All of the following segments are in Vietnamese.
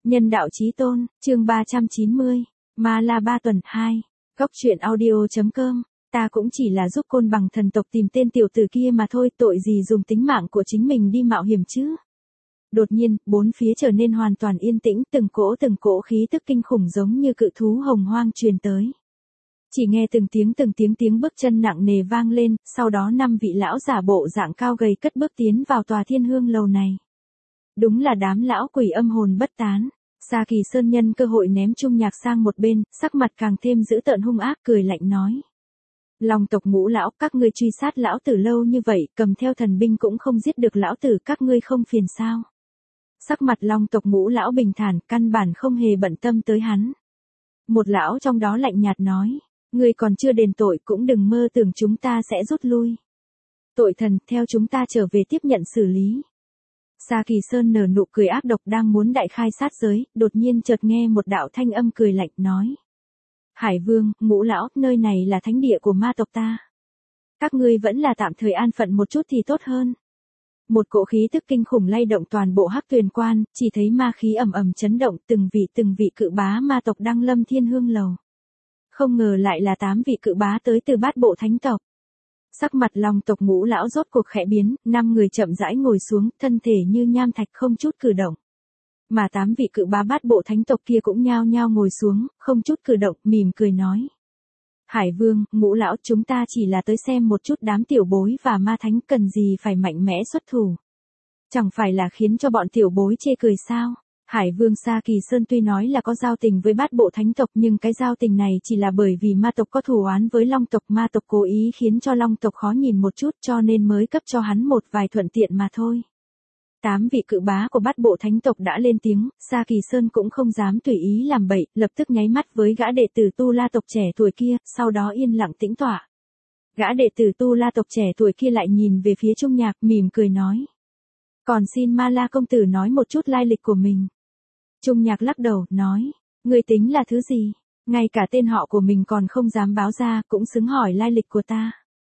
Nhân đạo chí tôn, chương 390, Ma La Ba Tuần 2, Góc truyện audio.com, ta cũng chỉ là giúp Côn Bằng thần tộc tìm tên tiểu tử kia mà thôi, tội gì dùng tính mạng của chính mình đi mạo hiểm chứ. Đột nhiên, bốn phía trở nên hoàn toàn yên tĩnh, từng cỗ khí tức kinh khủng giống như cự thú hồng hoang truyền tới. Chỉ nghe từng tiếng bước chân nặng nề vang lên, sau đó 5 vị lão giả bộ dạng cao gầy cất bước tiến vào tòa Thiên Hương lầu này. Đúng là đám lão quỷ âm hồn bất tán. Sa Kỳ Sơn nhân cơ hội ném Trung Nhạc sang một bên, sắc mặt càng thêm dữ tợn hung ác, cười lạnh nói: Long tộc Ngũ lão, các ngươi truy sát lão tử lâu như vậy, cầm theo thần binh cũng không giết được lão tử, các ngươi không phiền sao? Sắc mặt Long tộc Ngũ lão bình thản, căn bản không hề bận tâm tới hắn. Một lão trong đó lạnh nhạt nói: Ngươi còn chưa đền tội cũng đừng mơ tưởng chúng ta sẽ rút lui. Tội thần, theo chúng ta trở về tiếp nhận xử lý. Sa Kỳ Sơn nở nụ cười ác độc, đang muốn đại khai sát giới, đột nhiên chợt nghe một đạo thanh âm cười lạnh nói: Hải Vương, Ngũ lão, nơi này là thánh địa của ma tộc ta. Các ngươi vẫn là tạm thời an phận một chút thì tốt hơn. Một cỗ khí tức kinh khủng lay động toàn bộ Hắc Tuyền Quan, chỉ thấy ma khí ầm ầm chấn động, từng vị cự bá ma tộc đăng lâm Thiên Hương lầu. Không ngờ lại là 8 vị cự bá tới từ Bát Bộ Thánh tộc. Sắc mặt Long tộc Ngũ lão rốt cuộc khẽ biến, 5 người chậm rãi ngồi xuống, thân thể như nham thạch không chút cử động. Mà 8 vị cự bá Bát Bộ Thánh tộc kia cũng nhao nhao ngồi xuống, không chút cử động, mỉm cười nói: Hải Vương, Ngũ lão, chúng ta chỉ là tới xem một chút đám tiểu bối và ma thánh, cần gì phải mạnh mẽ xuất thủ. Chẳng phải là khiến cho bọn tiểu bối chê cười sao? Hải Vương Sa Kỳ Sơn tuy nói là có giao tình với Bát Bộ Thánh tộc, nhưng cái giao tình này chỉ là bởi vì ma tộc có thù oán với Long tộc, ma tộc cố ý khiến cho Long tộc khó nhìn một chút, cho nên mới cấp cho hắn một vài thuận tiện mà thôi. 8 vị cự bá của Bát Bộ Thánh tộc đã lên tiếng, Sa Kỳ Sơn cũng không dám tùy ý làm bậy, lập tức nháy mắt với gã đệ tử Tu La tộc trẻ tuổi kia, sau đó yên lặng tĩnh tọa. Gã đệ tử Tu La tộc trẻ tuổi kia lại nhìn về phía Trung Nhạc, mỉm cười nói: Còn xin Ma La công tử nói một chút lai lịch của mình. Trung Nhạc lắc đầu, nói: Ngươi tính là thứ gì? Ngay cả tên họ của mình còn không dám báo ra, cũng xứng hỏi lai lịch của ta.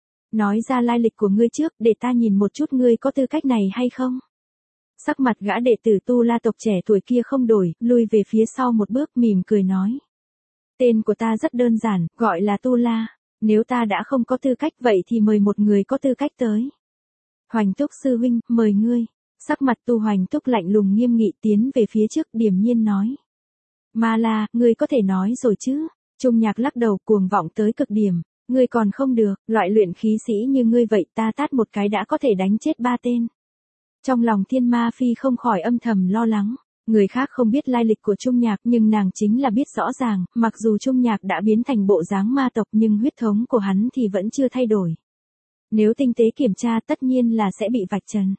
Nói ra lai lịch của ngươi trước, để ta nhìn một chút ngươi có tư cách này hay không. Sắc mặt gã đệ tử Tu La tộc trẻ tuổi kia không đổi, lui về phía sau một bước, mỉm cười nói: Tên của ta rất đơn giản, gọi là Tu La. Nếu ta đã không có tư cách vậy thì mời một người có tư cách tới. Hoành Túc sư huynh, mời ngươi. Sắc mặt Tu Hoành Túc lạnh lùng nghiêm nghị, tiến về phía trước, điềm nhiên nói: Ma La, ngươi có thể nói rồi chứ? Trung Nhạc lắc đầu, cuồng vọng tới cực điểm: Ngươi còn không được, loại luyện khí sĩ như ngươi vậy, ta tát một cái đã có thể đánh chết 3 tên. Trong lòng Thiên Ma Phi không khỏi âm thầm lo lắng. Người khác không biết lai lịch của Trung Nhạc, nhưng nàng chính là biết rõ ràng, mặc dù Trung Nhạc đã biến thành bộ dáng ma tộc nhưng huyết thống của hắn thì vẫn chưa thay đổi. Nếu tinh tế kiểm tra tất nhiên là sẽ bị vạch trần.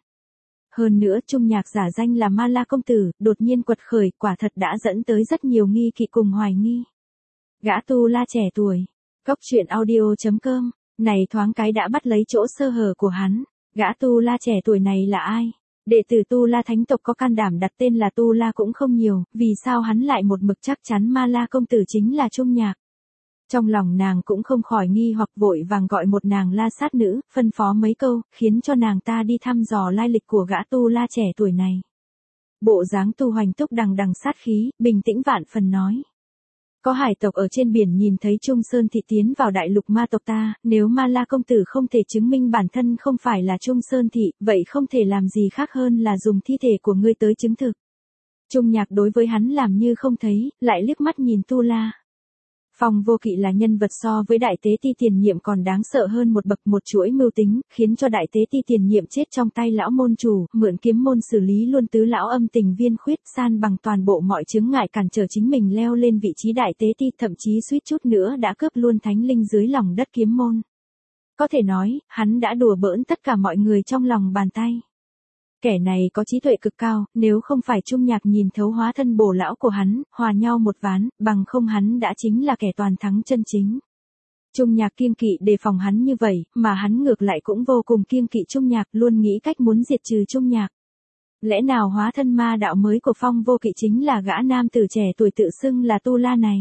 Hơn nữa Trung Nhạc giả danh là Ma La công tử, đột nhiên quật khởi, quả thật đã dẫn tới rất nhiều nghi kỵ cùng hoài nghi. Gã Tu La trẻ tuổi. Góc truyện audio.com, này thoáng cái đã bắt lấy chỗ sơ hở của hắn. Gã Tu La trẻ tuổi này là ai? Đệ tử Tu La Thánh tộc có can đảm đặt tên là Tu La cũng không nhiều, vì sao hắn lại một mực chắc chắn Ma La công tử chính là Trung Nhạc? Trong lòng nàng cũng không khỏi nghi hoặc, vội vàng gọi một nàng La sát nữ, phân phó mấy câu, khiến cho nàng ta đi thăm dò lai lịch của gã Tu La trẻ tuổi này. Bộ dáng Tu Hoành Túc đằng đằng sát khí, bình tĩnh vạn phần nói: Có hải tộc ở trên biển nhìn thấy Trung Sơn Thị tiến vào đại lục ma tộc ta, nếu Ma La công tử không thể chứng minh bản thân không phải là Trung Sơn Thị, vậy không thể làm gì khác hơn là dùng thi thể của ngươi tới chứng thực. Trung Nhạc đối với hắn làm như không thấy, lại liếc mắt nhìn Tu La. Phong Vô Kỵ là nhân vật so với Đại Tế Ti tiền nhiệm còn đáng sợ hơn một bậc, một chuỗi mưu tính, khiến cho Đại Tế Ti tiền nhiệm chết trong tay lão môn chủ, mượn kiếm môn xử lý luôn tứ lão âm tình viên khuyết, san bằng toàn bộ mọi chướng ngại cản trở chính mình leo lên vị trí Đại Tế Ti, thậm chí suýt chút nữa đã cướp luôn thánh linh dưới lòng đất kiếm môn. Có thể nói, hắn đã đùa bỡn tất cả mọi người trong lòng bàn tay. Kẻ này có trí tuệ cực cao, nếu không phải Trung Nhạc nhìn thấu hóa thân bổ lão của hắn, hòa nhau một ván, bằng không hắn đã chính là kẻ toàn thắng chân chính. Trung Nhạc kiêng kỵ đề phòng hắn như vậy, mà hắn ngược lại cũng vô cùng kiêng kỵ Trung Nhạc, luôn nghĩ cách muốn diệt trừ Trung Nhạc. Lẽ nào hóa thân ma đạo mới của Phong Vô Kỵ chính là gã nam tử trẻ tuổi tự xưng là Tu La này?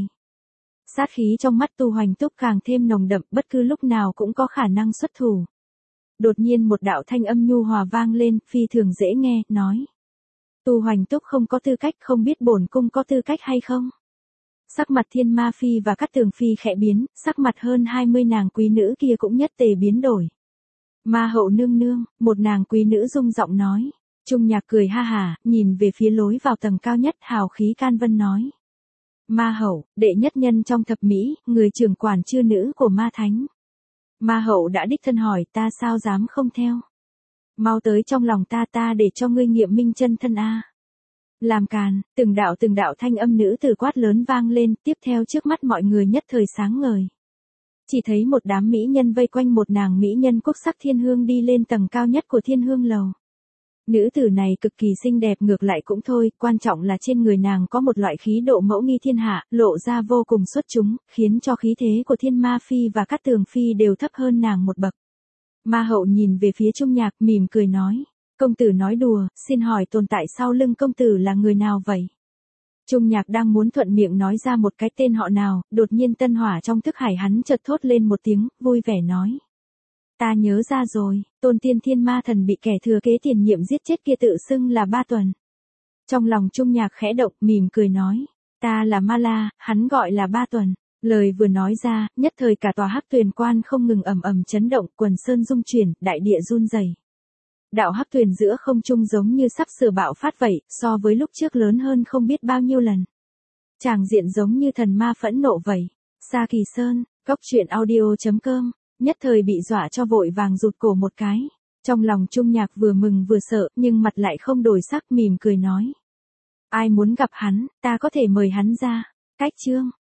Sát khí trong mắt Tu Hoành Túc càng thêm nồng đậm, bất cứ lúc nào cũng có khả năng xuất thủ. Đột nhiên một đạo thanh âm nhu hòa vang lên, phi thường dễ nghe, nói: Tu Hoành Túc không có tư cách, không biết bổn cung có tư cách hay không. Sắc mặt Thiên Ma Phi và Cát Tường Phi khẽ biến, sắc mặt hơn 20 nàng quý nữ kia cũng nhất tề biến đổi. Ma hậu nương nương, một nàng quý nữ rung giọng nói. Trung Nhạc cười ha hả, nhìn về phía lối vào tầng cao nhất, hào khí can vân nói. Ma hậu, đệ nhất nhân trong thập mỹ, người trưởng quản chư nữ của ma thánh. Ma hậu đã đích thân hỏi, ta sao dám không theo. Mau tới trong lòng ta để cho ngươi nghiệm minh chân thân a. Làm càn, từng đạo thanh âm nữ tử quát lớn vang lên, tiếp theo trước mắt mọi người nhất thời sáng ngời. Chỉ thấy một đám mỹ nhân vây quanh một nàng mỹ nhân quốc sắc thiên hương đi lên tầng cao nhất của thiên hương lầu. Nữ tử này cực kỳ xinh đẹp ngược lại cũng thôi, quan trọng là trên người nàng có một loại khí độ mẫu nghi thiên hạ, lộ ra vô cùng xuất chúng, khiến cho khí thế của Thiên Ma Phi và Cát Tường Phi đều thấp hơn nàng một bậc. Ma hậu nhìn về phía Trung Nhạc mỉm cười nói, công tử nói đùa, xin hỏi tồn tại sau lưng công tử là người nào vậy? Trung Nhạc đang muốn thuận miệng nói ra một cái tên họ nào, đột nhiên tân hỏa trong thức hải hắn chợt thốt lên một tiếng, vui vẻ nói. Ta nhớ ra rồi, Tôn Tiên Thiên Ma Thần bị kẻ thừa kế tiền nhiệm giết chết kia tự xưng là Ba Tuần. Trong lòng Trung Nhạc khẽ động, mỉm cười nói, ta là Ma La, hắn gọi là Ba Tuần. Lời vừa nói ra, nhất thời cả tòa Hắc Tuyền Quan không ngừng ầm ầm chấn động, quần sơn rung chuyển, đại địa run rẩy. Đạo hắc tuyền giữa không trung giống như sắp sửa bạo phát vậy, so với lúc trước lớn hơn không biết bao nhiêu lần. Tràng diện giống như thần ma phẫn nộ vậy. Sa Kỳ Sơn, góc truyện audio.com, nhất thời bị dọa cho vội vàng rụt cổ một cái. Trong lòng Trung Nhạc vừa mừng vừa sợ, nhưng mặt lại không đổi sắc, mỉm cười nói. Ai muốn gặp hắn, ta có thể mời hắn ra. Cách chương.